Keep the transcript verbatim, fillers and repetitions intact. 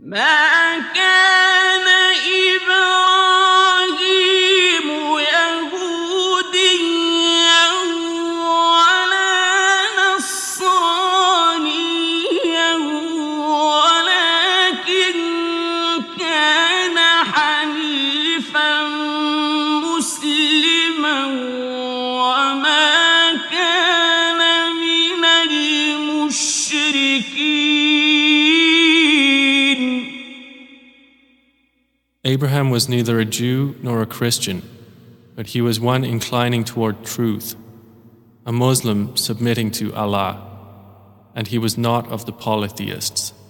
ما كان إبراهيم يهوديا ولا نصرانيا ولكن كان حنيفا مسلما وما كان من المشركين. Abraham was neither a Jew nor a Christian, but he was one inclining toward truth, a Muslim submitting to Allah, and he was not of the polytheists.